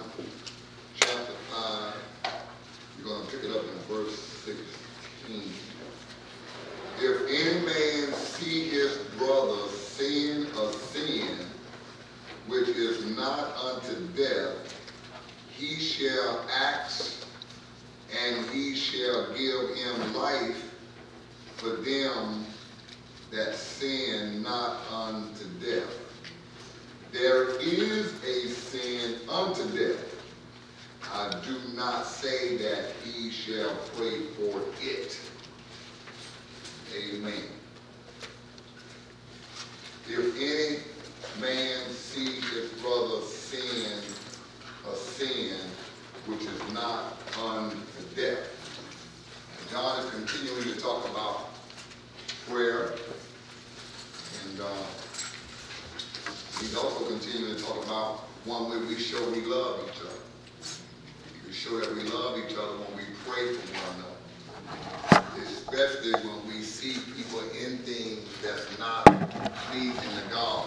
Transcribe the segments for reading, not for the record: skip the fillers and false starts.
chapter 5. We're going to pick it up in verse 16. If any man see his brother sin a sin which is not unto death, he shall ask, and he shall give him life for them that sin not unto death. There is a sin unto death. I do not say that he shall pray for it. Amen. If any man see his brother sin a sin which is not unto death. John is continuing to talk about prayer, and he's also continuing to talk about one way we show we love each other. We show that we love each other when we pray for one another, especially when we see people in things that's not pleasing to God.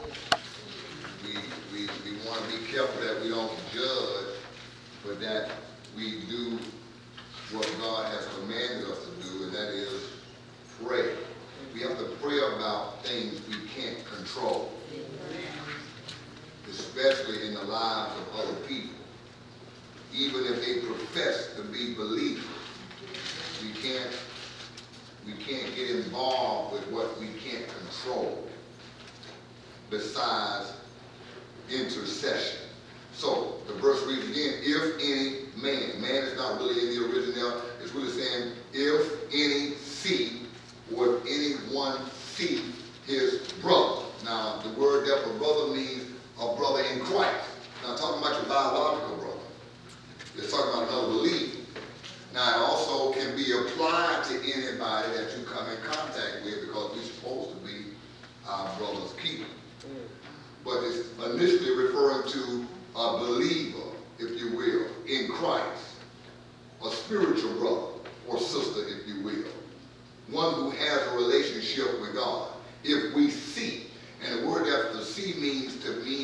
We want to be careful that we don't judge, but that we do what God has commanded us to do, and that is pray. We have to pray about things we can't control, especially in the lives of other people. Even if they profess to be believers, we can't get involved with what we can't control besides intercession. So the verse reads again, if any man is not really in the original, it's really saying if any see, or if anyone see his brother. Now the word there for brother means a brother in Christ. Not talking about your biological brother. It's talking about another believer. Now it also can be applied to anybody that you come in contact with, because we're supposed to be our brother's keeper. But it's initially referring to a believer, if you will, in Christ, a spiritual brother or sister, if you will, one who has a relationship with God. If we see, and the word that to see means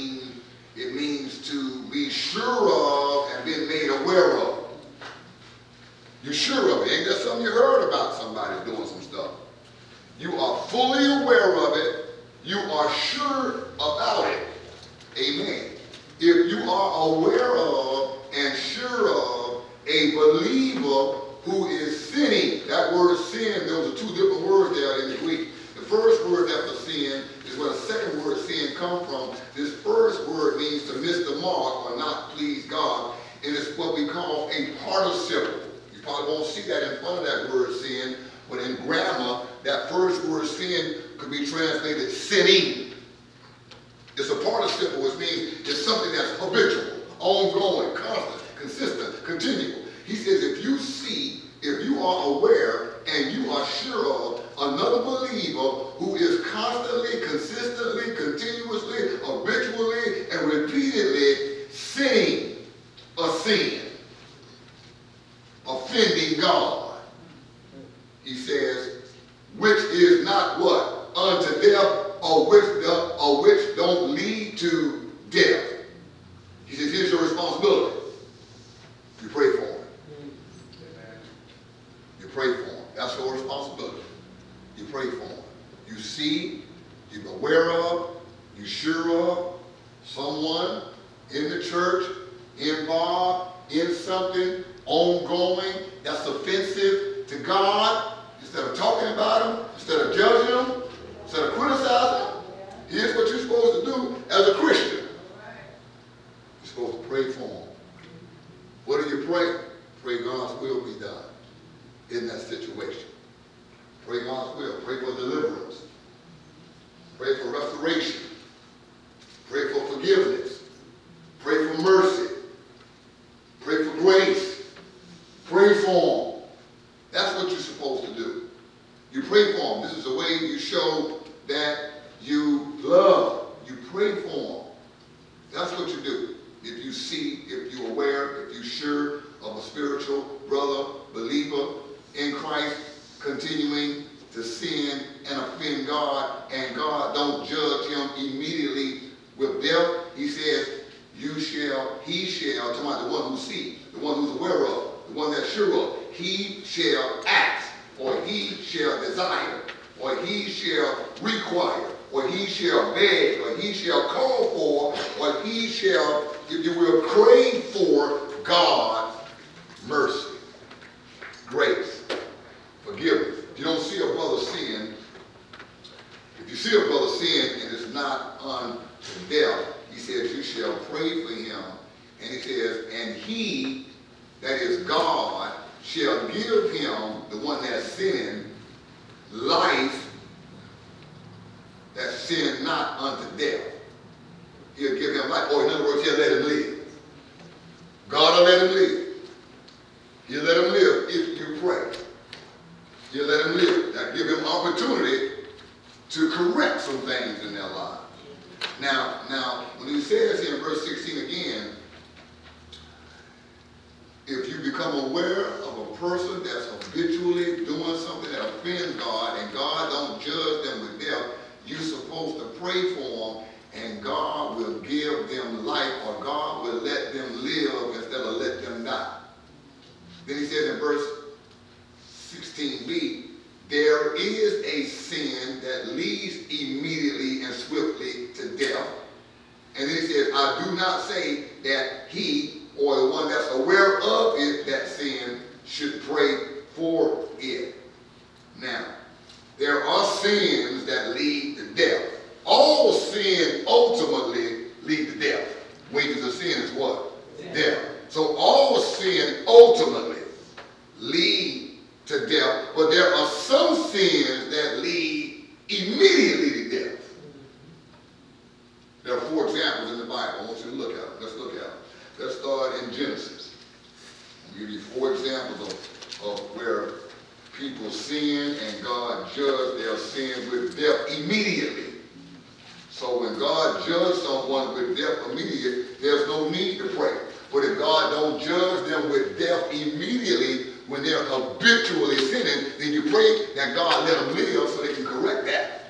to be sure of and be made aware of. You're sure of it. Ain't that something you heard about somebody doing some stuff? You are fully aware of it. You are sure about it. Amen. If you are aware of and sure of a believer who is sinning, that word sin, those are two different words there in the Greek. The first word after sin is where the second word sin comes from. This first word means to miss the mark or not please God, and it's what we call a participle. You probably won't see that in front of that word sin, but in grammar, that first word sin could be translated sinning. It's a participle, which means it's something that's habitual, ongoing, constant, consistent, continual. He says if you see, if you are aware and you are sure of another believer who is constantly, consistently, continuously, habitually, and repeatedly sinning a sin, offending God, he says, which is not what? Unto death, or which don't lead to death. He says, here's your responsibility. You pray for him. You pray for him. That's your responsibility. You pray for him. You see, you're aware of, you're sure of someone in the church involved in something ongoing that's offensive to God. Instead of talking about him, instead of judging him, instead of criticizing him, here's what you're supposed to do as a Christian. You're supposed to pray for him. What do you pray? Pray God's will be done in that situation. Pray God's will. Pray for deliverance. Pray for restoration. Pray for forgiveness. Pray for mercy. Pray for grace. Pray for him. That's what you're supposed to do. You pray for him. This is the way you show that you love. You pray for him. That's what you do. If you see, if you're aware, if you're sure of a spiritual brother, believer in Christ, continuing to sin and offend God, and God don't judge him immediately with death, he says, he shall, talking about the one who sees, the one who's aware of, the one that's sure of, he shall ask, or he shall desire, or he shall require, or he shall beg, or he shall call for, or he shall, if you will, crave for God's mercy, grace, forgiveness. If you don't see a brother sin, if you see a brother sin and it's not unto death, he says you shall pray for him. And he says, and he, that is God, shall give him, the one that's sinning, life that sin not unto death. He'll give him life. Or in other words, he'll let him live. God will let him live. He'll let him live if you pray. He'll let him live. That give him opportunity to correct some things in their lives. Now, when he says here in verse 16 again, if you become aware of a person that's habitually doing something that offends God, and God don't judge them with death, you're supposed to pray for them, and God will give them life, or God will let them live instead of let them die. Then he says in verse 16b, there is a sin that leads immediately and swiftly to death. And then he says, I do not say that he, or the one that's aware of it, that sin, should pray for it. Now, there are sins that lead to death. All sin ultimately lead to death. Wages of sin is what? Death. So all sin ultimately lead to death, but there are some sins that lead immediately to death. There are 4 examples in the Bible. I want you to look at them. Let's look at them. Let's start in Genesis. I'll give you 4 examples of where people sin and God judged their sins with death immediately. So when God judged someone with death immediately, there's no need to pray. But if God don't judge them with death immediately, when they're habitually sinning, then you pray that God let them live so they can correct that.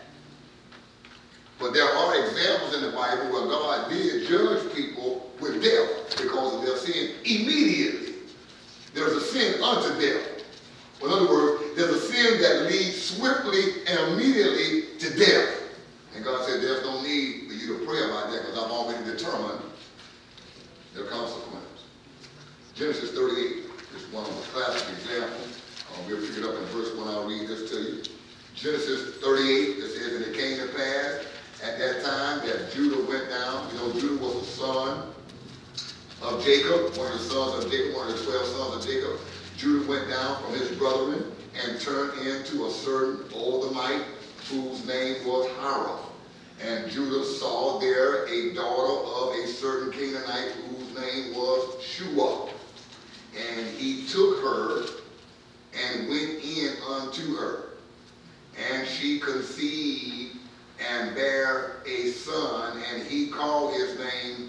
But there are examples in the Bible where God did judge people with death because of their sin immediately. There's a sin unto death. In other words, there's a sin that leads swiftly and immediately to death. And God said, there's no need for you to pray about that because I've already determined their consequences. Genesis 38 is one of the classic examples. We'll pick it up in verse 1. I'll read this to you. Genesis 38, it says, and it came to pass at that time that Judah went down. You know, Judah was the son of Jacob, one of the sons of Jacob, one of the 12 sons of Jacob. Judah went down from his brethren and turned into a certain Olamite whose name was Hara. And Judah saw there a daughter of a certain Canaanite whose name was Shua. And he took her and went in unto her. And she conceived and bare a son, and he called his name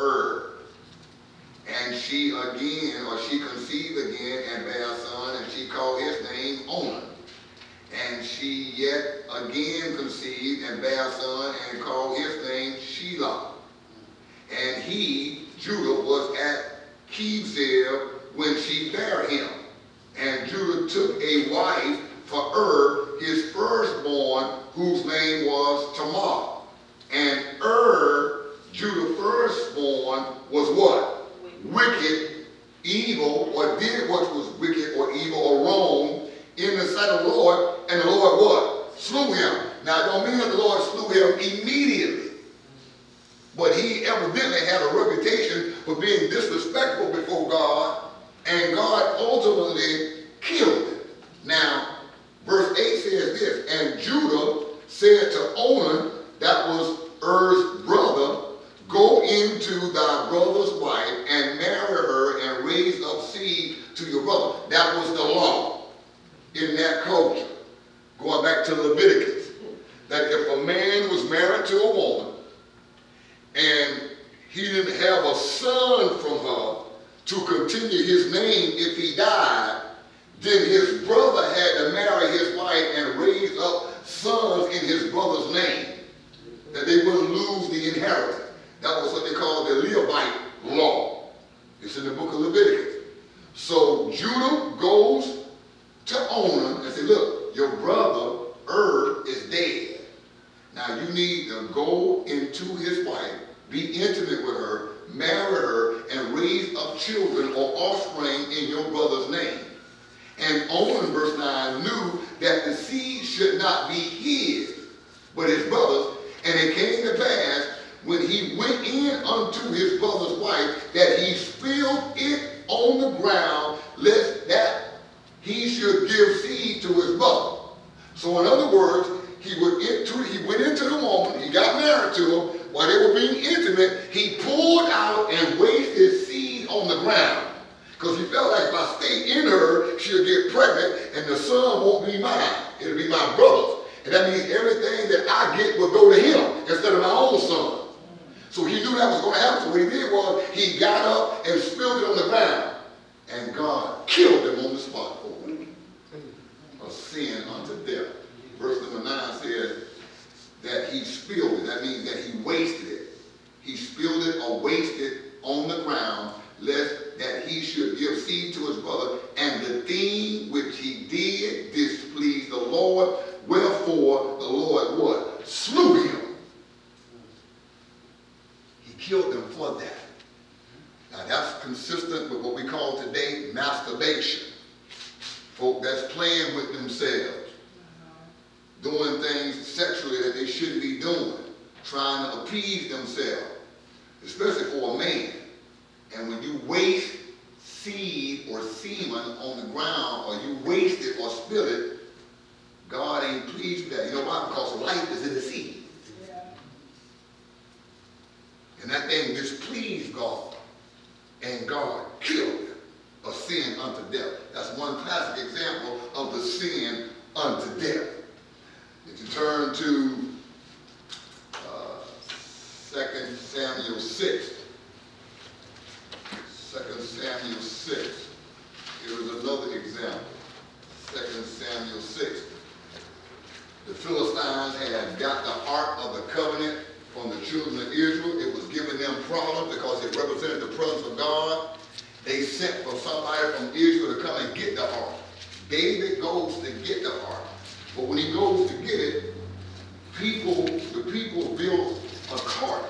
And she conceived again and bare a son, and she called his name Onan. And she yet again conceived and bare a son, and called his name Shelah. And he, Judah, was at Kevzib when she bare him. And Judah took a wife for his firstborn, whose name was Tamar. And Judah firstborn, was what? Wicked, evil, or did what was wicked or evil or wrong in the sight of the Lord, and the Lord what? Slew him. Now, it don't mean that the Lord slew him immediately, but he evidently had a reputation for being disrespectful before God, and God ultimately killed him. Now, verse 8 says this, and Judah said to Onan, that was brother, go into thy brother's wife and marry her and raise up seed to your brother. That was the law in that culture. Going back to Leviticus, that if a man was married to a woman and he didn't have a son from her to continue his name if he died, then his brother had to marry his wife and raise up sons in his brother's name, that they wouldn't lose the inheritance. That was what they called the Levite law. It's in the book of Leviticus. So Judah goes to Onan and says, look, your brother is dead. Now you need to go into his wife, be intimate with her, marry her, and raise up children or offspring in your brother's name. And Onan, verse 9, knew that the seed should not be his, but his brother's. And it came to pass, when he went in unto his brother's wife, that he spilled it on the ground, lest that he should give seed to his brother. So in other words, he went into the woman, he got married to her. While they were being intimate, he pulled out and wasted his seed on the ground. Because he felt like if I stay in her, she'll get pregnant and the son won't be mine. It'll be my brother's. And that means everything that I get will go to him instead of my own son. So he knew that was going to happen. So what he did was he got up and spilled it on the ground. And God killed him on the spot for it. A sin unto death. Verse number 9 says that he spilled it. That means that he wasted it. He spilled it or wasted it on the ground, lest that he should give seed to his brother. And the thing which he did displeased the Lord. Wherefore the Lord what? Slew him. He killed him for that. Now that's consistent with what we call today masturbation. Folk that's playing with themselves. Doing things sexually that they shouldn't be doing. Trying to appease themselves. Especially for a man. And when you waste seed or semen on the ground, or you waste it or spill it, God ain't pleased with that. You know why? Because life is in the seed. Yeah. And that thing displeased God. And God killed him. A sin unto death. That's one classic example of the sin unto death. If you turn to 2 Samuel 6. 2 Samuel 6. Here is another example. 2 Samuel 6. The Philistines had got the Ark of the Covenant from the children of Israel. It was giving them problems because it represented the presence of God. They sent for somebody from Israel to come and get the Ark. David goes to get the Ark. But when he goes to get it, the people built a cart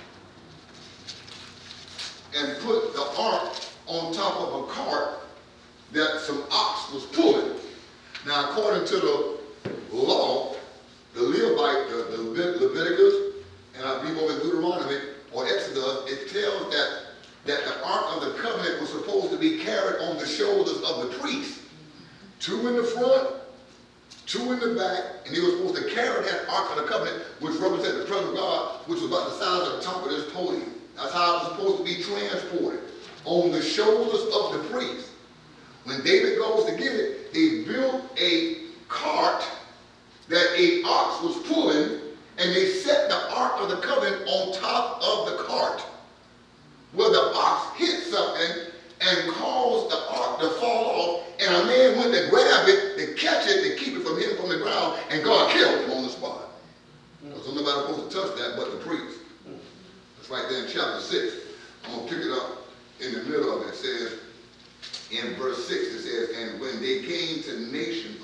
and put the Ark on top of a cart that some ox was pulling. Now, according to the law, the Levite, the Leviticus, and I believe over in Deuteronomy or Exodus, it tells that the Ark of the Covenant was supposed to be carried on the shoulders of the priest. 2 in the front, 2 in the back, and he was supposed to carry that Ark of the Covenant, which represented the presence of God, which was about the size of the top of this podium. That's how it was supposed to be transported, on the shoulders of the priest. When David goes to get it, they built a cart that an ox was pulling, and they set the Ark of the Covenant on top of the cart. Well, the ox hit something and caused the Ark to fall off, and a man went to grab it, to catch it, to keep it from hitting from the ground, and God killed him on the spot. Because nobody supposed to touch that but the priest. That's right there in chapter 6. I'm going to pick it up in the middle of it. It says, in verse 6, it says, and when they came to Nashon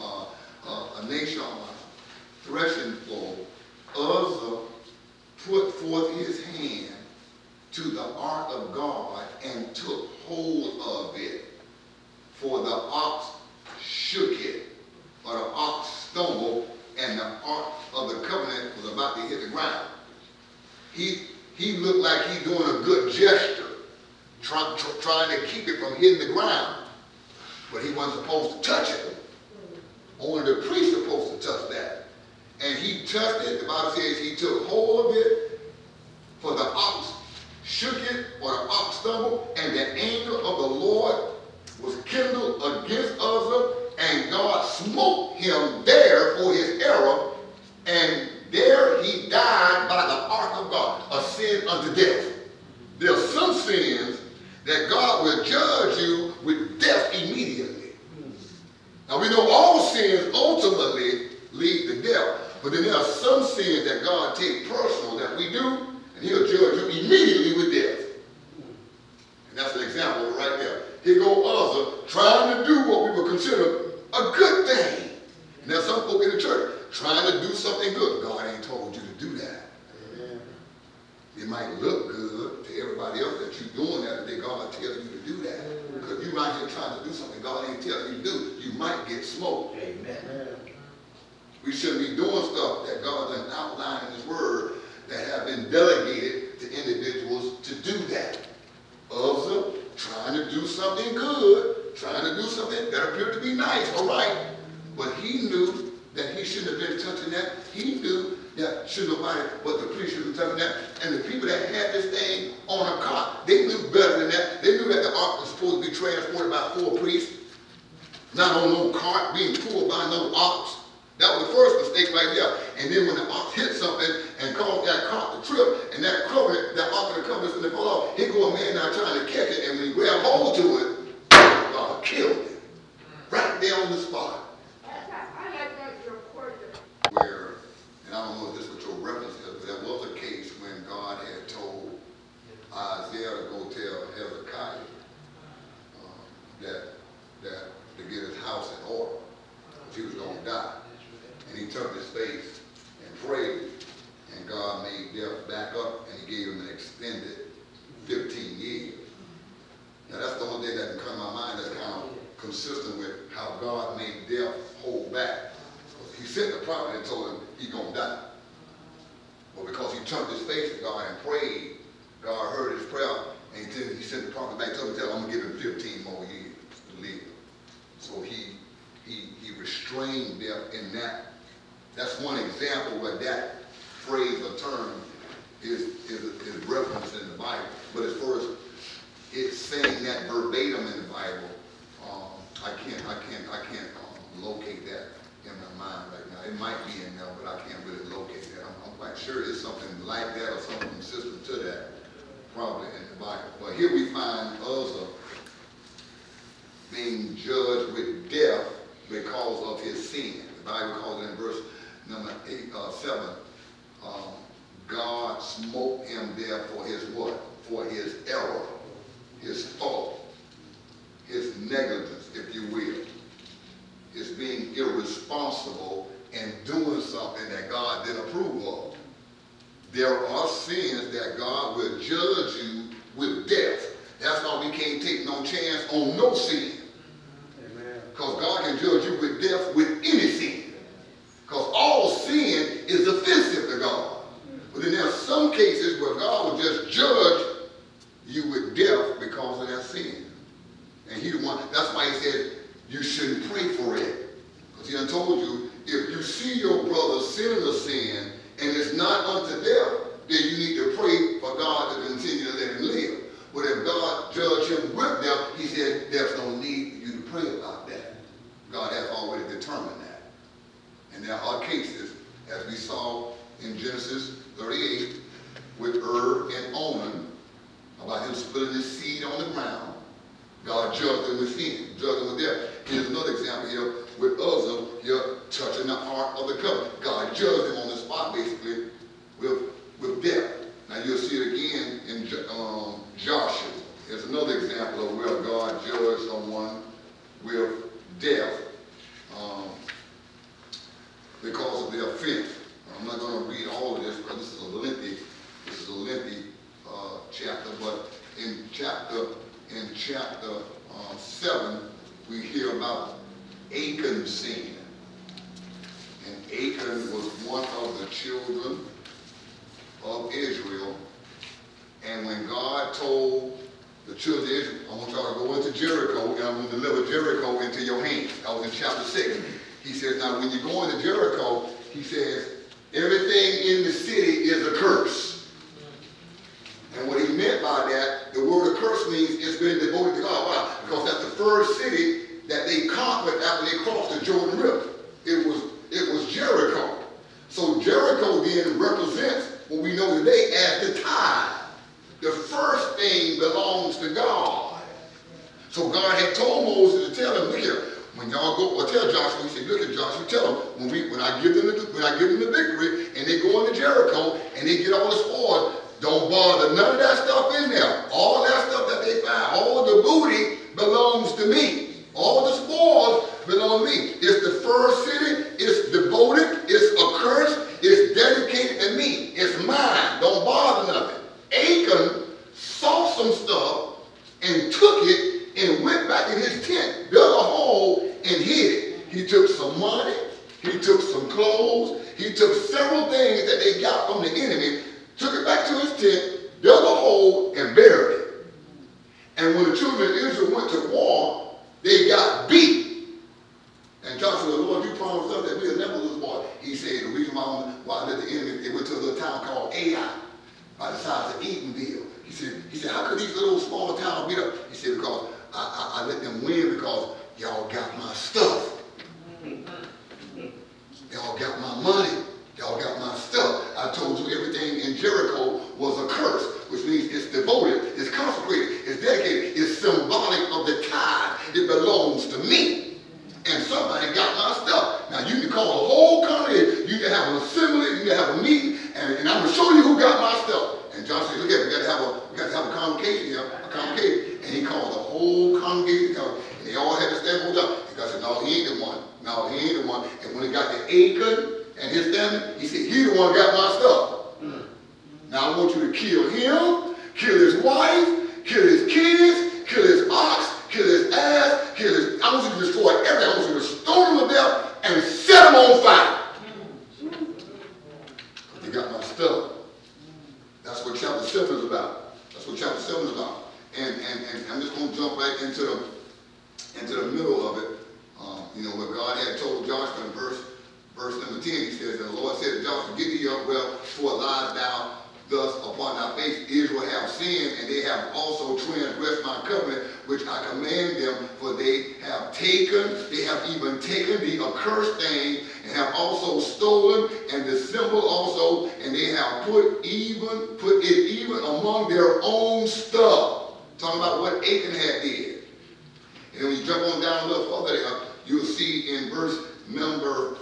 threshing floor, Uzzah put forth his hand to the ark of God and took hold of it. For the ox shook it, or the ox stumbled, and the ark of the covenant was about to hit the ground. He looked like he's doing a good gesture, trying to keep it from hitting the ground. But he wasn't supposed to touch it. Only the priest was supposed to touch that. And he touched it. The Bible says he took hold of it, for the ox shook it, or the ox stumbled, and the anger of the Lord was kindled against Uzzah, and God smote him there for his error, and there he died by the ark of God, a sin unto death. There are some sins that God will judge you with death immediately. Now we know all sins ultimately lead to death, but then there are some sins that God takes personal that we do, and he'll judge you immediately with death. everybody else that you're doing that, that God tells you to do that. Because you're out here trying to do something God ain't telling you to do. You might get smoked. Amen. We shouldn't be doing stuff that God has outlined in His Word that have been delegated to individuals to do that. Others trying to do something good, trying to do something that appeared to be nice, all right. But he knew that he shouldn't have been touching that. He knew that shouldn't nobody but the priest should be touching that. And the people that had this thing on a cart, they knew better than that. They knew that the ark was supposed to be transported by 4 priests, not on no cart being pulled by no ox. That was the first mistake right there. And then when the ox hit something and caused that cart to trip, and that covenant, that ark of the covenant is going to fall off, here go a man now trying to catch it, and when he grabbed hold to it, God killed him. Right there on the spot. I like that your question. Where, and I don't know if this was your reference is, but there was a case when God had told Isaiah to go tell Hezekiah that to get his house in order, because he was going to die. And he took his face and prayed, and God made death back up, and he gave him an extended 15 years. Now that's the only thing that can come to my mind that's kind of consistent with how God made death hold back. He sent the prophet and told him he's going to die. But because he turned his face to God and prayed, God heard his prayer, and he sent the prophet back to him and told him, I'm going to give him 15 more years to live. So he restrained death in that. That's one example where that phrase or term is referenced in the Bible. But as far as it's saying that verbatim in the Bible, I can't locate that in my mind right now. It might be in there, but I can't really locate that. I'm quite sure it's something like that or something consistent to that, probably in the Bible. But here we find Uzzah being judged with death because of his sin. The Bible calls it in verse number 7, God smote him there for his what? For his error, his fault, his negligence, if you will. His being irresponsible and doing something that God didn't approve of. There are sins that God will judge you with death. That's why we can't take no chance on no sin. Because God can judge you with death with any sin. Because all sin is offensive to God. But then there are some cases where God will just judge you with death because of that sin. And he the one, that's why he said you shouldn't pray for it. Because he done told you, if you see your brother sinning a sin and it's not unto death, then you need to pray for God to continue to let him live. But if God judged him with death, he said there's no need for you to pray about that. God has already determined that. And there are cases, as we saw in Genesis 38, with and Onan, about him splitting his seed on the ground. God judged him with sin, judged him with death. Here's another example here with Uzzah, here touching the ark of the covenant. God judged him on the spot, basically, with death. Now you'll see it again in Joshua. There's another example of where God judged someone with death because of their offense. I'm not going to read all of this because this is a lengthy chapter. But in chapter 7, we hear about Achan's sin. And Achan was one of the children of Israel. And when God told the children of Israel, I want y'all to go into Jericho, and I'm going to deliver Jericho into your hands. That was in chapter 6. He says, now when you go into Jericho, he says, everything in the city is a curse. And what he meant by that, the word of curse means it's been devoted to God. Why? Because that's the first city that they conquered after they crossed the Jordan River. It was Jericho. So Jericho then represents what we know today as the tithe. The first thing belongs to God. So God had told Moses to tell him, look here, when y'all go, or tell Joshua, he said, look at Joshua, tell him, when I give them the victory, and they go into Jericho, and they get all the spoils, don't bother none of that stuff in there. All that stuff that they find, all the booty belongs to me. All the spoils belong to me. It's the first city, it's devoted, it's accursed, it's dedicated to me. It's mine. Don't bother nothing. Achan saw some stuff and took it and went back in his tent, dug a hole and hid it. He took some money, he took some clothes, he took several things that they got from the enemy, took it back to his tent, dug a hole and buried it. And when the children of Israel went to war, they got beat. And Joshua said, Lord, you promised us that we'll never lose war. He said, the reason why I let the enemy, they went to a little town called Ai, by the size of Eatonville. He said, how could these little small towns beat up? He said, because I let them win because y'all got my stuff. Y'all got my money. Y'all got my stuff. I told you everything in Jericho was a curse, which means it's devoted, it's consecrated, it's dedicated, it's symbolic of the tithe. It belongs to me. And somebody got my stuff. Now you can call the whole congregation, you can have an assembly, you can have a meeting, and I'm going to show you who got my stuff. And John said, look at it, we got to have a convocation here, a convocation. And he called the whole congregation, and they all had to stand on up. And God said, no, he ain't the one. No, he ain't the one. And when he got to Achan and his family, he said, he the one got my stuff. Now I want you to kill him, kill his wife, kill his kids, kill his ox, kill his ass, kill his, I want you to destroy everything. I want you to stone him to death and set him on fire. But they got my stuff. That's what chapter 7 is about. That's what chapter 7 is about. And I'm just going to jump right into the middle of it. Where God had told Joshua in verse number 10, he says, and the Lord said to Joshua, get thee up well, for lies thou thus upon thy face. Israel have sinned, and they have also transgressed my covenant, which I command them, for they have even taken the accursed thing, and have also stolen, and the symbol also, and they have put it even among their own stuff. Talking about what Achan had did. And when you jump on down a little further there, you'll see in verse number,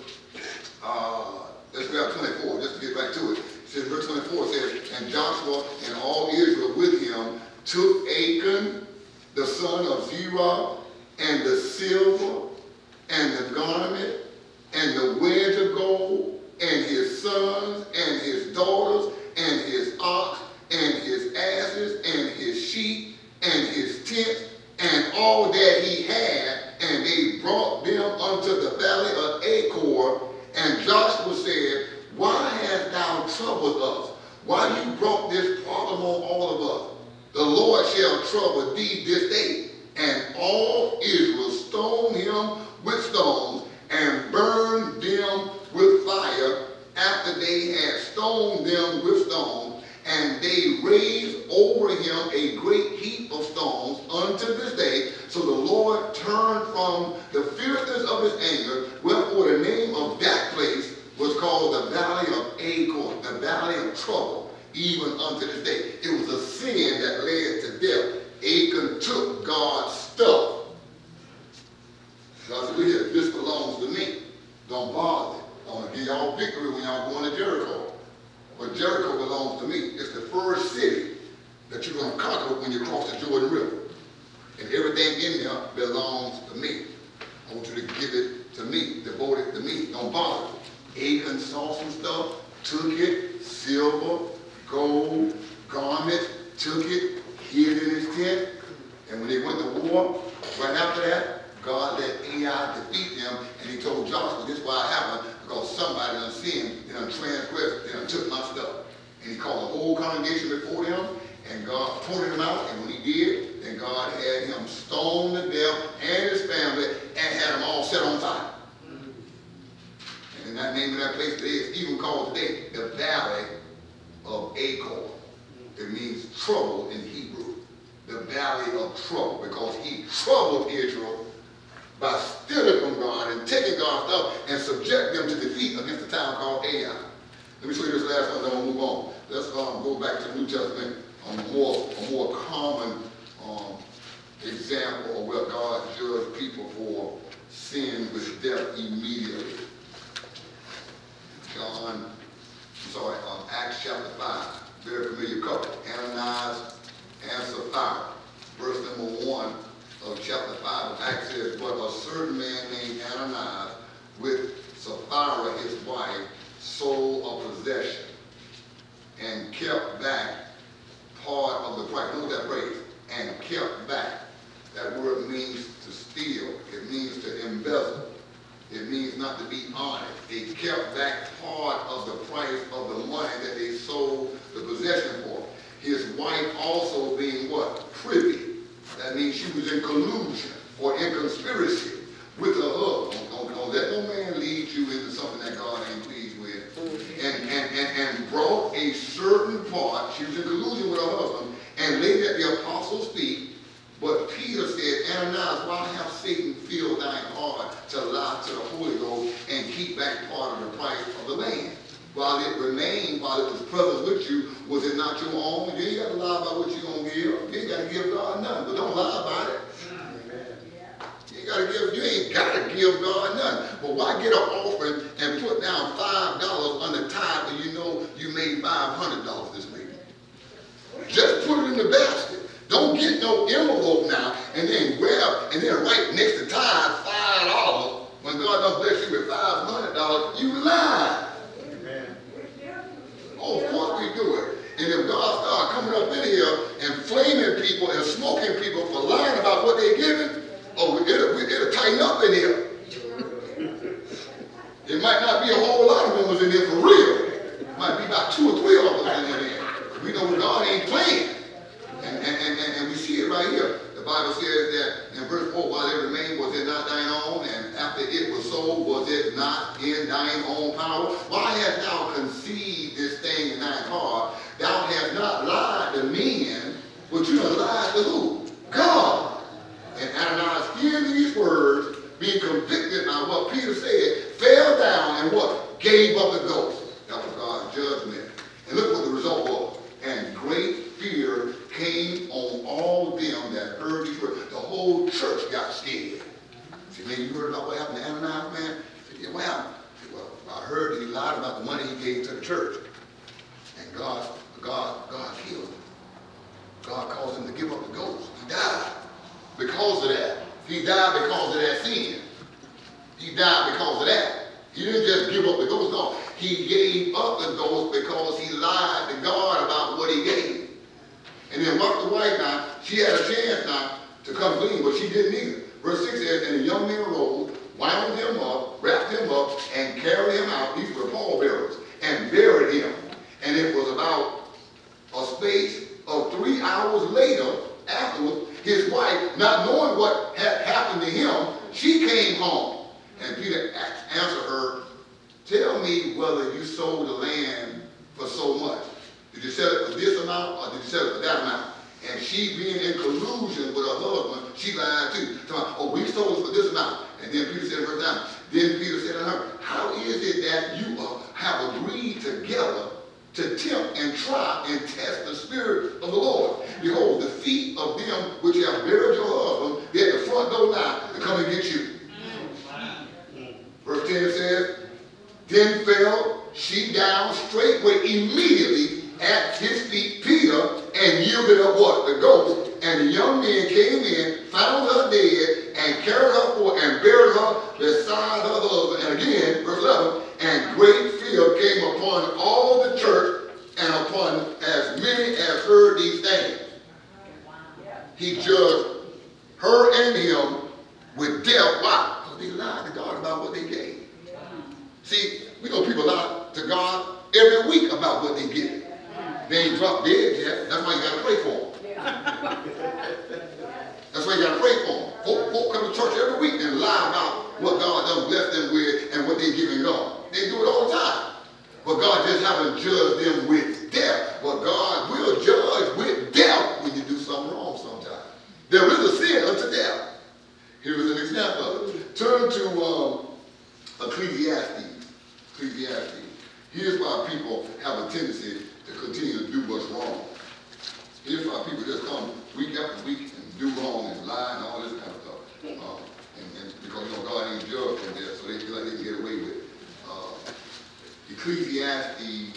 let's grab 24, just to get back to it. It says, verse 24 says, and Joshua and all Israel with him took Achan, the son of Zerah, and the silver, and the garment, and the wedge of gold, and his sons, and his daughters, and his ox, and his asses, and his sheep, and his tents, and all that he had, and they brought them unto the valley of Achor. And Joshua said, why hast thou troubled us? Why you brought this problem on all of us? The Lord shall trouble thee this day. And all Israel stoned him with stones, and burned them with fire, after they had stoned them with stones. And they raised over him a great heap of stones unto this day. So the Lord turned from the fierceness of his anger, wherefore the name of that place was called the Valley of Achor, the Valley of Trouble, even unto this day. It was a sin that led to death. Achan took God's stuff. God said, look here, this belongs to me. Don't bother. I'm going to give y'all victory when y'all go into Jericho. But Jericho belongs to me. It's the first city that you're going to conquer when you cross the Jordan River. And everything in there belongs to me. I want you to give it to me, devote it to me. Don't bother. Achan saw some stuff, took it, silver, gold, garment, took it, hid it in his tent. And when they went to war, right after that, God let Ai defeat them, and he told Joshua, this is why it happened, because somebody done sinned, they done transgressed, they done took my stuff. And he called the whole congregation before them, and God pointed him out, and when he did, then God had him stoned to death and his family, and had them all set on fire. And that name of that place today is even called today the Valley of Achor. It means trouble in Hebrew. The Valley of Trouble, because he troubled Israel by stealing from God and taking God's stuff and subject them to defeat against a town called Ai. Let me show you this last one, then we'll move on. Let's go back to the New Testament, a more common example of where God judged people for sin with death immediately. Acts chapter 5, very familiar couple, Ananias and Sapphira. Verse number 1 of chapter 5 of Acts says, but a certain man named Ananias with Sapphira his wife sold a possession and kept back part of the price. Know that phrase? And kept back. That word means to steal. It means to embezzle. It means not to be honest. They kept back part of the price of the money that they sold the possession for. His wife also being what? Privy. That means she was in collusion or in conspiracy with her husband. Don't let no man lead you into something that God ain't pleased with. And brought a certain part. She was in collusion with her husband and laid at the apostles' feet. But Peter said, Ananias, why have Satan filled thine heart to lie to the Holy Ghost and keep back part of the price of the land? While it remained, while it was present with you, was it not your own? You ain't got to lie about what you're going to give. You ain't got to give God nothing, but don't lie about it. You ain't got to give God nothing. But why get an offering and put down $5 on the tithe when you know you made $500 this week? Just put it in the basket. Don't get no envelope now and then right next to tithe $5. When God done bless you with $500, you lie. Amen. Oh, of course we do it. And if God starts coming up in here and flaming people and smoking people for lying about what they're giving, it'll tighten up in here. It might not be a whole lot of members in there for real. It might be about 2 or 3 of us in there. We know God ain't playing. And we see it right here. The Bible says that in verse 4, while it remained, was it not thine own? And after it was sold, was it not in thine own power? Why hast thou conceived this thing in thine heart? Thou hast not lied to men, but you have lied to who? God. And Ananias, hearing these words, being convicted by what Peter said, fell down and what? Gave up the ghost. That was God's judgment. And look what the result was. And great fear came on all them that heard these words. The whole church got scared. See, man, you heard about what happened to Ananias, man? I said, yeah, what happened? I said, well, I heard that he lied about the money he gave to the church. And God killed him. God caused him to give up the ghost. He died because of that. He died because of that sin. He died because of that. He didn't just give up the ghost, no. He gave up the ghost because he lied to God about what he gave. And then watch the wife now, she had a chance now to come clean, but she didn't either. Verse 6 says, and the young man arose, wound him up, wrapped him up, and carried him out. These were pallbearers, and buried him. And it was about a space of 3 hours later, afterwards, his wife, not knowing what had happened to him, she came home. And Peter answered her, tell me whether you sold the land for so much. Did you sell it for this amount or did you sell it for that amount? And she being in collusion with her husband, she lied too. Oh, we sold it for this amount. And then Peter said, verse 9, then Peter said to her, how is it that you have agreed together to tempt and try and test the Spirit of the Lord? Behold, the feet of them which have buried your husband, they're at the front door now to come and get you. Verse 10 says, then fell she down straightway immediately at his feet, Peter, and yielded up what? The ghost. And the young men came in, found her dead, and carried her forth and buried her beside her husband. And again, verse 11, and great fear came upon all the church and upon as many as heard these things. He judged her and him with death. Why? Because they lied to God about what they gave. See, we know people lie to God every week about what they give. They ain't dropped dead yet. That's why you got to pray for them. That's why you got to pray for them. Folk come to church every week and lie about what God done blessed them with and what they giving God. They do it all the time. But God just haven't judged them with death. But God will judge with death when you do something wrong sometimes. There is a sin unto death. Here's an example of it. Turn to Ecclesiastes. Here's why people have a tendency to continue to do what's wrong. Here's why people just come week after week and do wrong and lie and all this kind of stuff. And because God ain't judged from there, so they feel like they can get away with it. Ecclesiastes,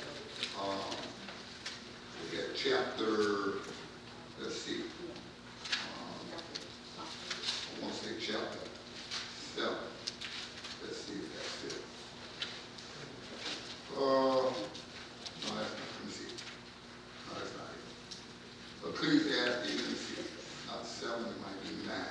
look at chapter, let's see. Ecclesiastes, let me see, not 7, it might be 9.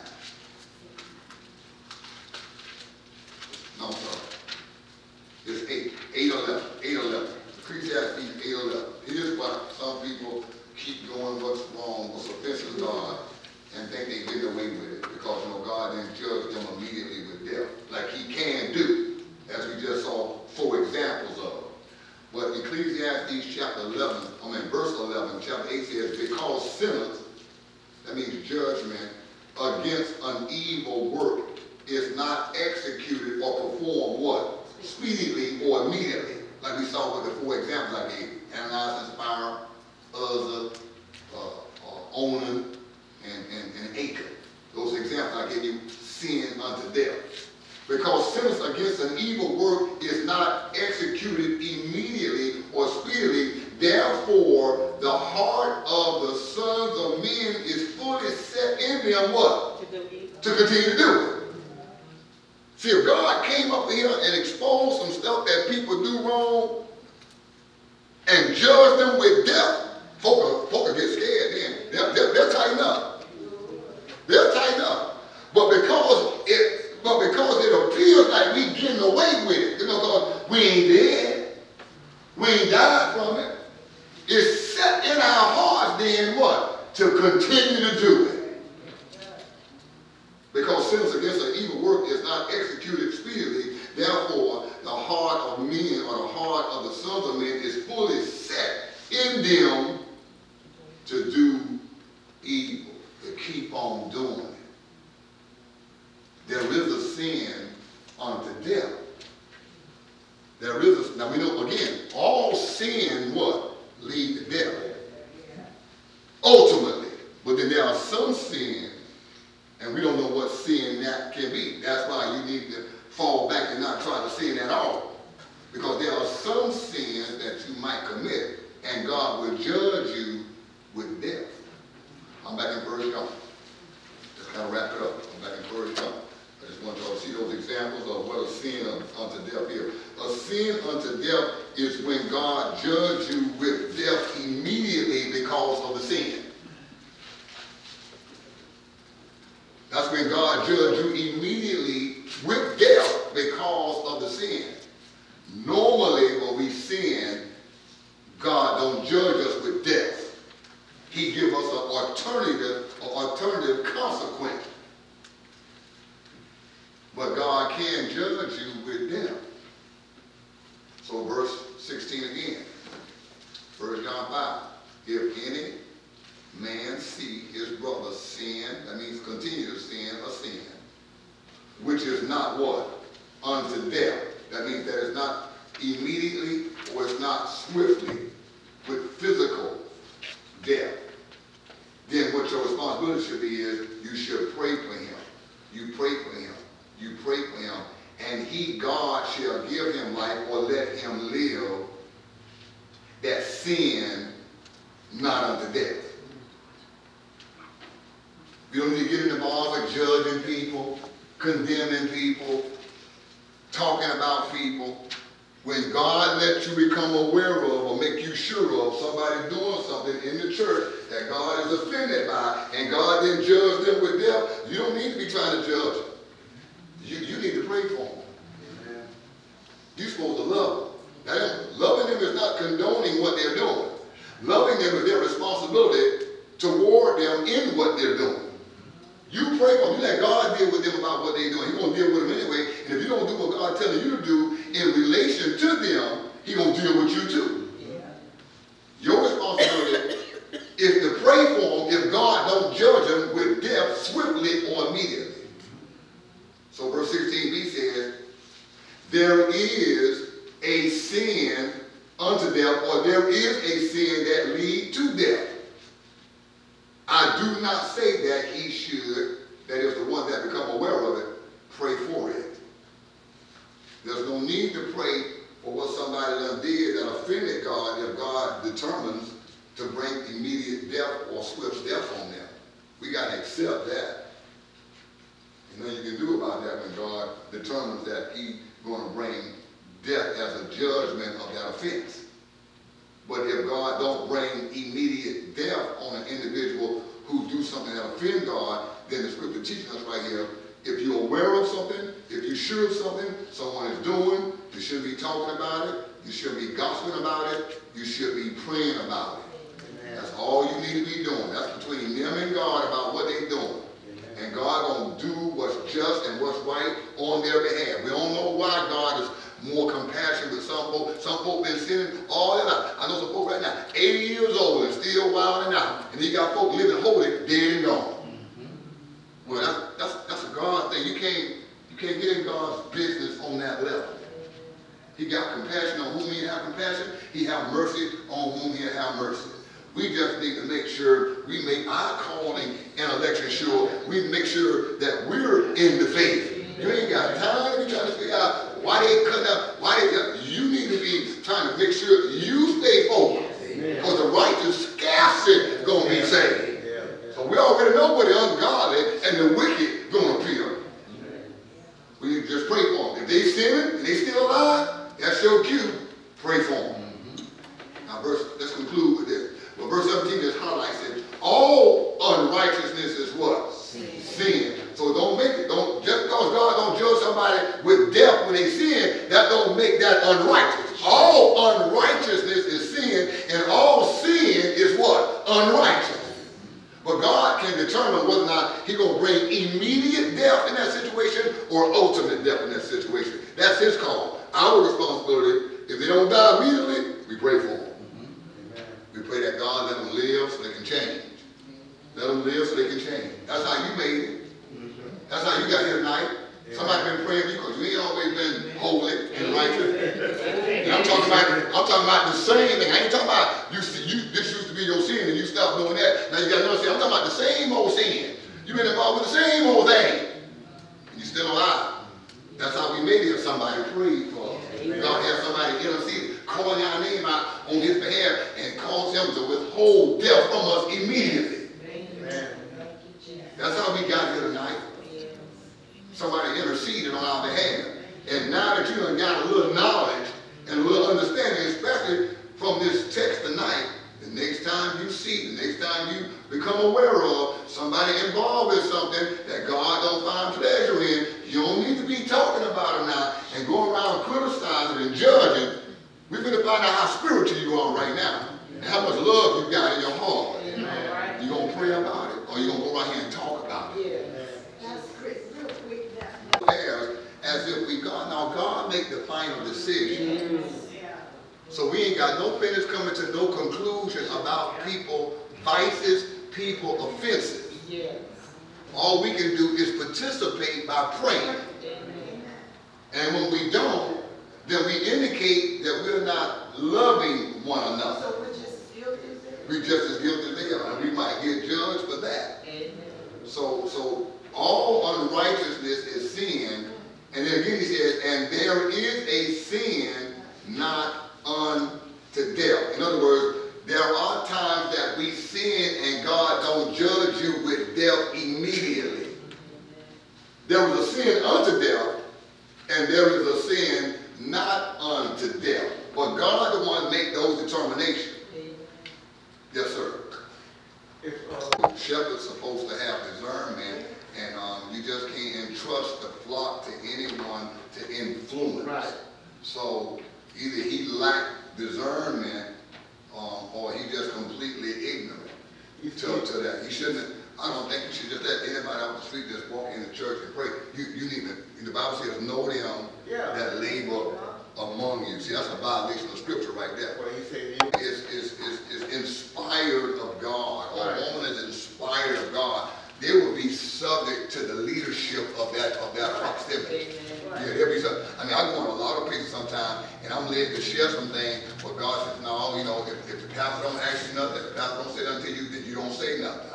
No, I'm sorry. It's 8, 8:11. Ecclesiastes 8:11. Here's why some people keep going what's wrong, what's offensive to God, and think they get away with it. Because, God didn't judge them immediately with death, like he can do, as we just saw 4 examples of. But Ecclesiastes verse 11, chapter 8 says, because sinners, that means judgment, against an evil work is not executed or performed what? Speedily or immediately. Like we saw with the 4 examples I gave. Ananias and Sapphira, Uzzah, Onan, and Achan. Those examples I gave you, sin unto death. Because sentence against an evil work is not executed immediately or speedily, therefore the heart of the sons of men is fully set in them what? To continue to do it. See, if God came up here and exposed some stuff that people do wrong and judged them with death, folk will get scared then. They'll tighten up. They'll tighten up. But because it appears like we getting away with it, because we ain't dead, we ain't died from it, it's set in our hearts then what? To continue to do it. Because sentence against an evil work is not executed speedily, therefore the heart of men, or the heart of the sons of men, is fully set in them to do evil, to keep on doing it. There is a sin unto death. Now we know, again, all sin what? Lead to death. Ultimately. But then there are some sins, and we don't know what sin that can be. That's why you need to fall back and not try to sin at all. Because there are some sins that you might commit, and God will judge you with death. I'm back in 1 John. Just kind of wrap it up. I'm back in 1 John. I just want y'all to see those examples of what a sin unto death is. A sin unto death is when God judges you with death immediately because of the sin. That's when God judges you immediately with death because of the sin. Normally, when we sin, God don't judge us with death. He gives us an alternative consequence. But God can judge you with death. So verse 16 again. 1 John 5. If any man see his brother sin, that means continue to sin, a sin, which is not what? Unto death. That means that it's not immediately or it's not swiftly with physical death. Then what your responsibility should be is you should pray for him. You pray for him. You pray for him. And God shall give him life or let him live that sin not unto death. You don't need to get involved with judging people, condemning people, talking about people. When God lets you become aware of or make you sure of somebody doing something in the church that God is offended by and God didn't judge them with death, you don't need to be trying to judge them. You need to pray for them. Amen. You're supposed to love them. Now, loving them is not condoning what they're doing. Loving them is their responsibility toward them in what they're doing. You pray for them. You let God deal with them about what they're doing. He's going to deal with them anyway. And if you don't do what God's telling you to do in relation to them, He's going to deal with you too. Yeah. Your responsibility is to pray for them if God don't judge them with death swiftly or immediately. So verse 16b says, there is a sin unto death, or there is a sin that leads to death. I do not say that he should, that is the one that become aware of it, pray for it. There's no need to pray for what somebody done did that offended God if God determines to bring immediate death or swift death on them. We got to accept that. And nothing you can do about that when God determines that He's going to bring death as a judgment of that offense. But if God don't bring immediate death on an individual you're sure of something someone is doing, you should be talking about it. You should be gossiping about it. You should be praying about it. Amen. That's all you need to be doing. That's between them and God about what they're doing. Amen. And God gonna do what's just and what's right on their behalf. We don't know why God is more compassionate with some folk. Some folk been sinning all their life. I know some folk right now, 80 years old and still wilding out. And you got folk living holy, dead and gone. Well, that's a God thing. You can't get in God's business on that level. He got compassion on whom he have compassion. He have mercy on whom he have mercy. We just need to make sure we make our calling and election sure. We make sure that we're in the faith. You ain't got time to be trying to figure out why they cutting up, you need to be trying to make sure you stay focused. Because the righteous scarcely gonna be saved. So we already know where the ungodly and the wicked gonna appear. We just pray for them. If they sinning and they still alive, that's your cue. Pray for them. Now, let's conclude with this. Well, verse 17 just highlights it. All unrighteousness is what? Sin. So just because God don't judge somebody with death when they sin, that don't make that unrighteous. All unrighteousness is sin, and all sin is what? Unrighteous. But God can determine whether or not he's going to bring immediate death in that situation or ultimate death in that situation. That's his call. Our responsibility, if they don't die immediately, we pray for them. We pray that God let them live so they can change. Let them live so they can change. That's how you made it. That's how you got here tonight. Somebody been praying for you because you ain't always been holy and righteous. And I'm talking about the same thing. I ain't talking about this used to be your sin and you stopped doing that. Now you got another sin. I'm talking about the same old sin. You've been involved with the same old thing. And you're still alive. That's how we made it. Somebody prayed for us. God had somebody intercede, calling our name out on his behalf and cause him to withhold death from us immediately. Amen. That's how we got here tonight. Somebody interceded on our behalf. And now that you done got a little knowledge and a little understanding, especially from this text tonight, the next time you see, the next time you become aware of somebody involved in something that God don't find pleasure in, you don't need to be talking about it now and going around criticizing and judging. We're going to find out how spiritual you are right now and how much love you got in your heart. You going to pray about it or you going to go right here and talk about it? That's real quick now. As if God make the final decision. So we ain't got no business coming to no conclusion about people vices, people offenses. All we can do is participate by praying. And when we don't, then we indicate that we're not loving one another. So we're just guilty as they are. We're just as guilty as they are. And we might get judged for that. So all unrighteousness is sin. And then again he says, and there is a sin not unto death. In other words, there are times that we sin and God don't judge you with death immediately. There is a sin unto death, and there is a sin not unto death. But God the one make those determinations. Yes, sir. Shepherd's supposed to have discernment, and you just can't entrust the flock to anyone to influence. Right. So either he lacked discernment or he just completely ignorant to that. He shouldn't. I don't think you should just let anybody off the street just walk in the church and pray. You need to. The Bible says, know them that labor among you. See, that's a violation of scripture right there. Well, he said is inspired of God, or a woman is inspired of God. They will be subject to the leadership of that proximity. Yeah, they'll be subject. I mean, I go in a lot of places sometimes, and I'm led to share some things, but God says, no, if the pastor don't ask you nothing, if the pastor don't say nothing to you, then you don't say nothing.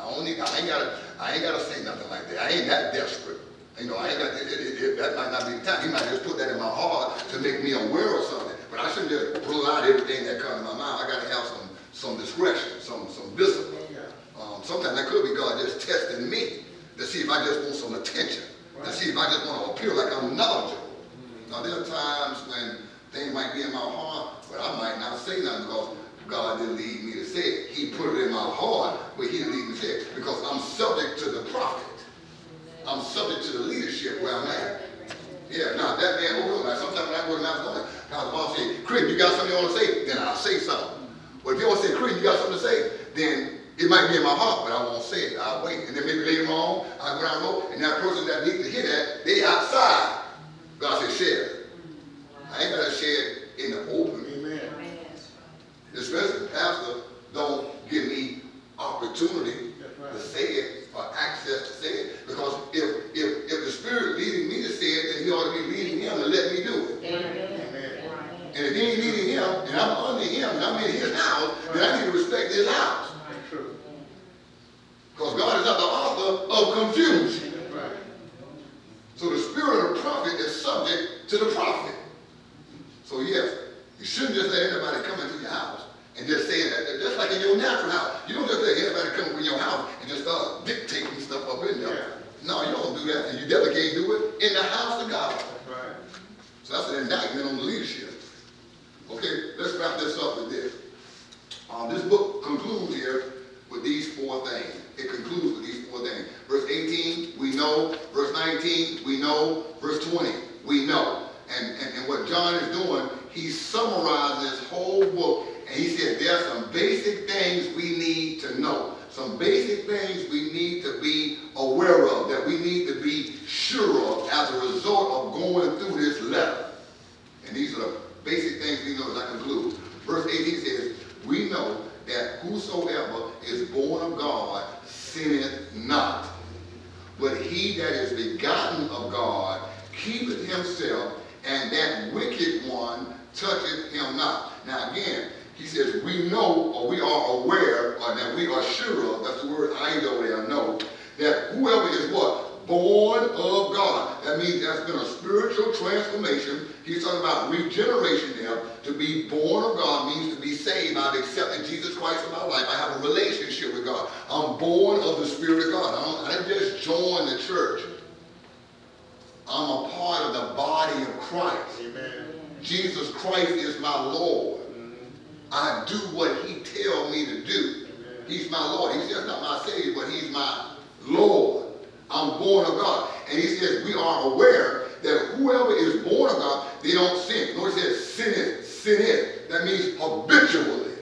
I ain't gotta say nothing like that. I ain't that desperate. I ain't got that might not be the time. He might just put that in my heart to make me aware of something. But I shouldn't just blow out everything that comes to my mind. I gotta have some discretion, some discipline. Sometimes that could be God just testing me to see if I just want some attention, to see if I just want to appear like I'm knowledgeable. Now there are times when things might be in my heart, but I might not say nothing because God didn't lead me to say it. He put it in my heart, but he didn't lead me to say it because I'm subject to the prophet. I'm subject to the leadership where I'm at. Yeah, no, that man over. Like sometimes when I go to Mount Zion, now the mom say, "Chris, you got something you want to say?" Then I'll say something. But if you want to say, "Chris, you got something to say?" then it might be in my heart, but I won't say it. I'll wait, and then maybe later on, I go down the road, and that person that needs to hear that, they outside. God said, "Share it." I ain't gotta share it in the open. Amen. Especially the pastor don't give me opportunity Right. to say it or access to say it. Because if the Spirit leading me to say it, then he ought to be leading him to let me do it. Amen. And if he ain't leading him, and I'm under him, and I'm in his house, then I need to respect his house. True. Because God is not the author of confusion. Right. So the spirit of the prophet is subject to the prophet. So yes, you shouldn't just let anybody come into your house and just say that. Just like in your natural house. You don't just let anybody come into your house and just start dictating stuff up in there. Yeah. No, you don't do that. And you definitely can't do it in the house of God. Right. So that's an indictment on the leadership. Okay, let's wrap this up with this. This book concludes here with these four things. It concludes with these four things. Verse 18, we know. Verse 19, we know. Verse 20, we know. And what John is doing, he summarized this whole book, and he said there are some basic things we need to know. Some basic things we need to be aware of, that we need to be sure of as a result of going through this letter. And these are the basic things we know as I conclude. Verse 18 says, we know that whosoever is born of God sinneth not. But he that is begotten of God keepeth himself, and that wicked one toucheth him not. Now again, he says we know, or we are aware, or that we are sure of, that's the word ido there, know, that whoever is what? Born of God. That means that's been a spiritual transformation. He's talking about regeneration there. To be born of God means to be saved. I've accepted Jesus Christ in my life. I have a relationship with God. I'm born of the Spirit of God. I didn't just join the church. I'm a part of the body of Christ. Amen. Jesus Christ is my Lord. I do what he tells me to do. He's my Lord. He's just not my Savior, but he's my Lord. I'm born of God. And he says we are aware that whoever is born of God, they don't sin. Notice it says sin it. That means habitually.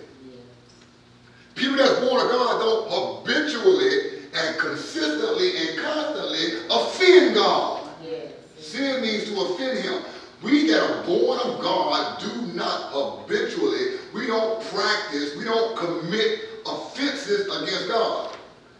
People that's born of God don't habitually and consistently and constantly offend God. Sin means to offend him. We that are born of God do not habitually, we don't practice, we don't commit offenses against God.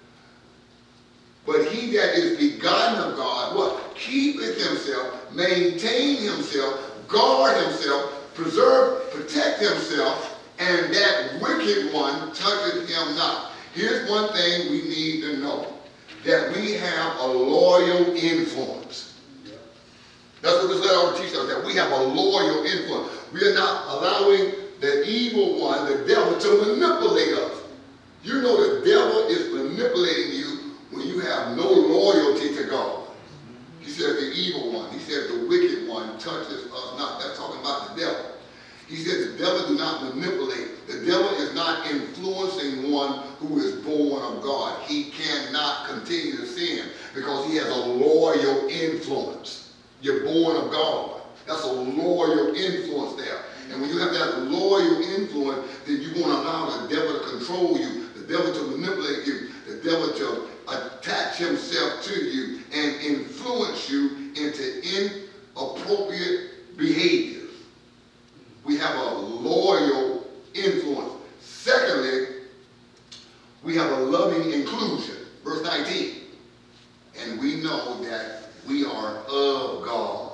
But he that is begotten of God, what? Keepeth himself, maintain himself, guard himself, preserve, protect himself, and that wicked one toucheth him not. Here's one thing we need to know, that we have a loyal influence. That's what this letter ought to teach us, that we have a loyal influence. We are not allowing the evil one, the devil, to manipulate us. You know the devil is manipulating you when you have no loyalty to God. He said the evil one. He said the wicked one touches us not. That's talking about the devil. He said the devil do not manipulate. The devil is not influencing one who is born of God. He cannot continue to sin because he has a loyal influence. You're born of God. That's a loyal influence there. And when you have that loyal influence, then you won't allow the devil to control you, the devil to manipulate you, the devil to attach himself to you and influence you into inappropriate behaviors. We have a loyal influence. Secondly, we have a loving inclusion. Verse 19. And we know that we are of God.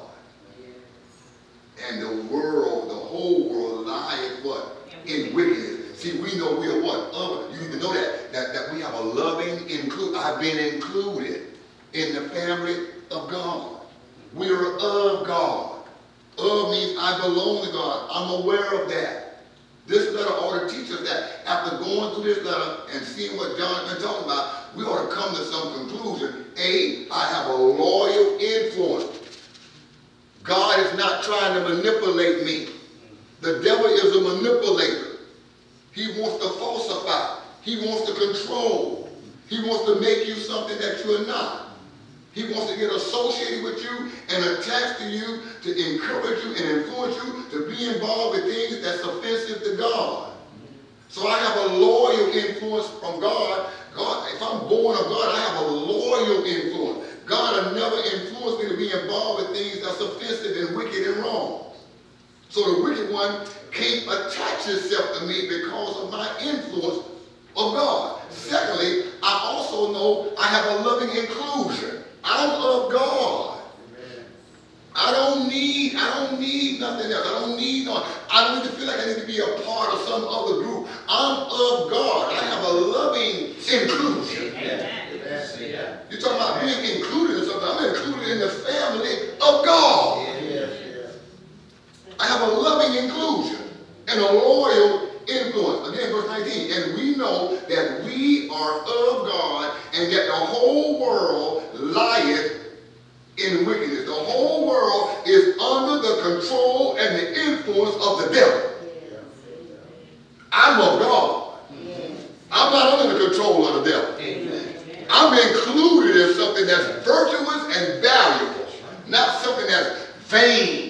And the world, the whole world lieth what? In wickedness. See, we know we are what? You need to know that we have a loving inclusion. I've been included in the family of God. We are of God. Of means I belong to God. I'm aware of that. This letter ought to teach us that. After going through this letter and seeing what John has been talking about, we ought to come to some conclusion. A, I have a loyal influence. God is not trying to manipulate me. The devil is a manipulator. He wants to falsify. He wants to control. He wants to make you something that you're not. He wants to get associated with you and attached to you to encourage you and influence you to be involved with things that's offensive to God. So I have a loyal influence from God. God, if I'm born of God, I have a loyal influence. God will never influence me to be involved with things that's offensive and wicked and wrong. So the wicked one can't attach itself to me because of my influence of God. Secondly, I also know I have a loving inclusion. I'm of God. I don't need nothing else. I don't need to feel like I need to be a part of some other group. I'm of God. I have a loving inclusion. Amen. You're talking about being included in something. I'm included in the family of God. I have a loving inclusion and a loyal influence. Again, verse 19. And we know that we are of God and that the whole world lieth in wickedness. The whole world is under the control and the influence of the devil. I'm of God. I'm not under the control of the devil. I'm included in something that's virtuous and valuable, not something that's vain.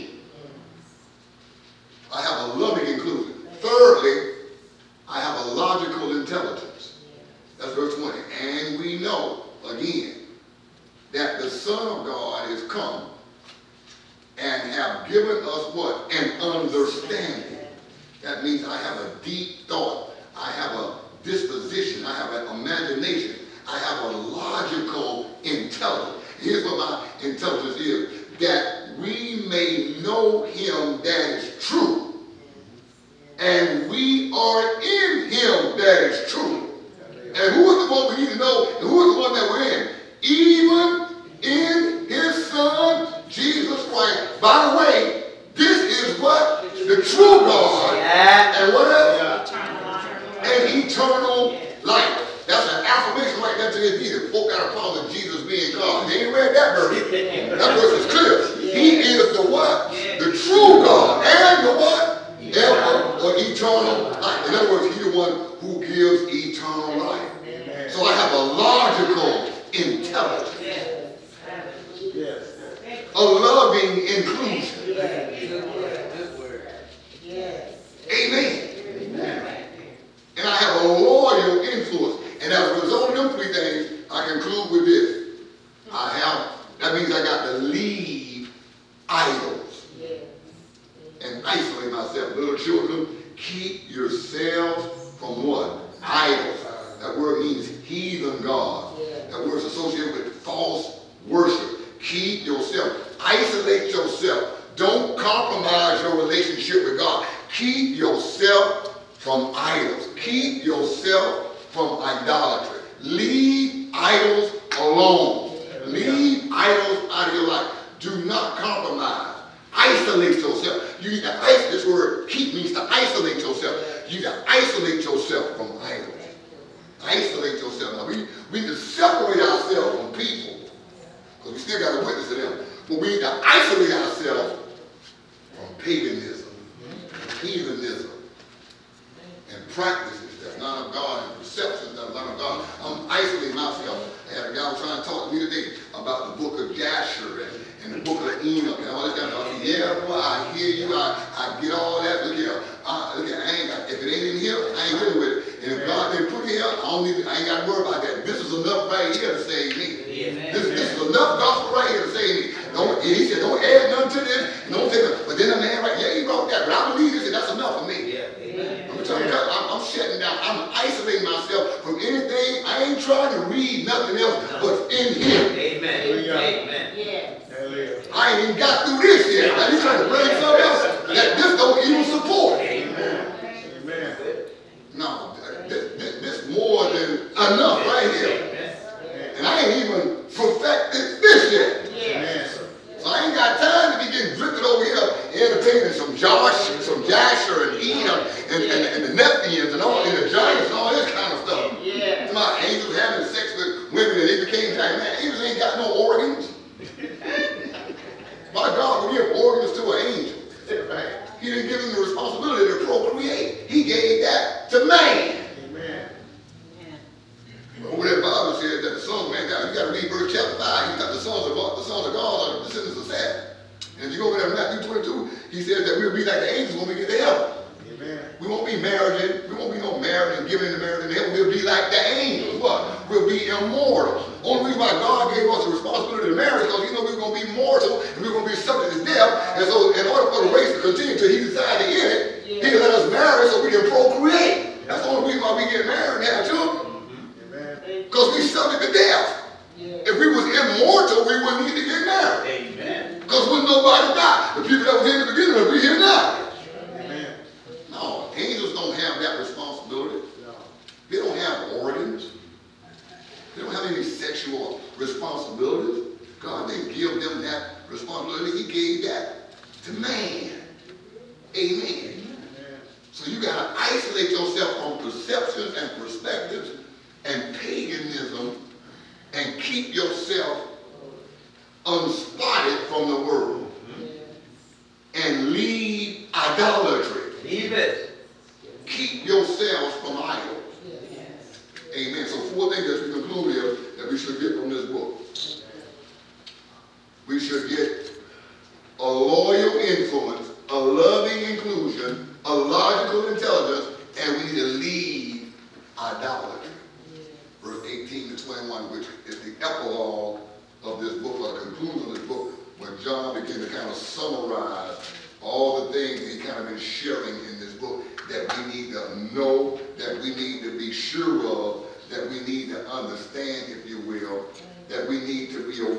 I have a loving inclusion. Thirdly, I have a logical intelligence. That's verse 20. And we know, again, that the Son of God is come and have given us what? An understanding. That means I have a deep thought. I have a disposition. I have an imagination. I have a logical intelligence. Here's what my intelligence is. That we may know him that is true. And we are in him that is true. And who is the one we need to know? And who is the one that we're in? Even in his Son, Jesus Christ. By the way, this is what? The true God. And what else? And eternal life. That's an affirmation right there to his Jesus. Folk got a problem with Jesus being God. They ain't read that verse. That verse is clear. He is the what? The true God. And the what? Ever or eternal life. In other words, he's the one who gives eternal life. So I have a logical intelligence. A loving inclusion. Amen. And I have a loyal influence. And as a result of them three things, I conclude with this. That means I got to leave idols and isolate myself. Little children, keep yourselves from what? Idols. That word means heathen gods. That word is associated with false worship. Keep yourself. Isolate yourself. Don't compromise your relationship with God. Keep yourself from idols. Keep yourself from idolatry. Leave idols alone. Leave idols out of your life. Do not compromise. Isolate yourself. You need to isolate. This word keep means to isolate yourself. You need to isolate yourself from idols. Isolate yourself. Now we need to separate ourselves from people because we still got to witness to them. But we need to isolate ourselves from paganism, heathenism, and practices that's not of God, and perceptions that are not of God. I'm isolating myself. I had a guy was trying to talk to me today about the book of Jasher and the book of Enoch and all this kind of stuff. I said, yeah, boy, I hear you. I get all that. Look here. If it ain't in here, I ain't dealing with it. And if God didn't put it here, I ain't got to worry about that. This is enough right here to save me. This is enough gospel right here to save me. He said, don't add nothing to this. Don't take it. But then the man, right, yeah, he wrote that. But I believe this, and that's enough for me. I'm shutting down. I'm isolating myself from anything. I ain't trying to read nothing else but in Him. Amen. Yes. I ain't even got through this yet. I ain't trying to bring something else that this don't even support. Amen. No, this more than enough right here. And I ain't even perfected this yet. Yes. So I ain't got time to be getting drifted over here entertaining some Jasher and Enoch and the Nephians and all, and the giants and all this kind of stuff. Yeah. My angels having sex with women and they became giants. Man, angels ain't got no organs. My God would give organs to an angel. He didn't give him the responsibility to procreate. He gave that to man. Amen. Over there, Bible says that the Son of Man, you got to read verse chapter 5. He got the sons of God are the descendants of Seth. And if you go over there in Matthew 22, he says that we'll be like the angels when we get to heaven. Amen. We won't be married. We won't be no married and giving in the marriage in heaven. We'll be like the angels. What? We'll be immortal. Only reason why God gave us the responsibility to marry because he knew we were going to be mortal and we were going to be subject to death. And so in order for the race to continue till he decided to end it, he let us marry so we can procreate. That's the only reason why we get married and have children. Because we subject to death. If we was immortal, we wouldn't need to get married. Amen. Because wouldn't nobody die. The people that was here in the beginning will be here now. Amen. No, angels don't have that responsibility. They don't have organs. They don't have any sexual responsibilities. God didn't give them that responsibility. He gave that to man. Amen. So you got to isolate yourself from perceptions and perspectives and paganism and keep yourself unspotted from the world. And leave idolatry. Leave it. Keep yourselves from idols. Amen. So 4 things that we conclude here that we should get from this book. We should get a loyal influence, a loving inclusion, a logical intelligence, and we need to leave idolatry. Verse 18 to 21, which is the epilogue of this book, or the conclusion of this book, when John began to kind of summarize all the things he kind of been sharing in this book that we need to know, that we need to be sure of, that we need to understand, if you will, that we need to be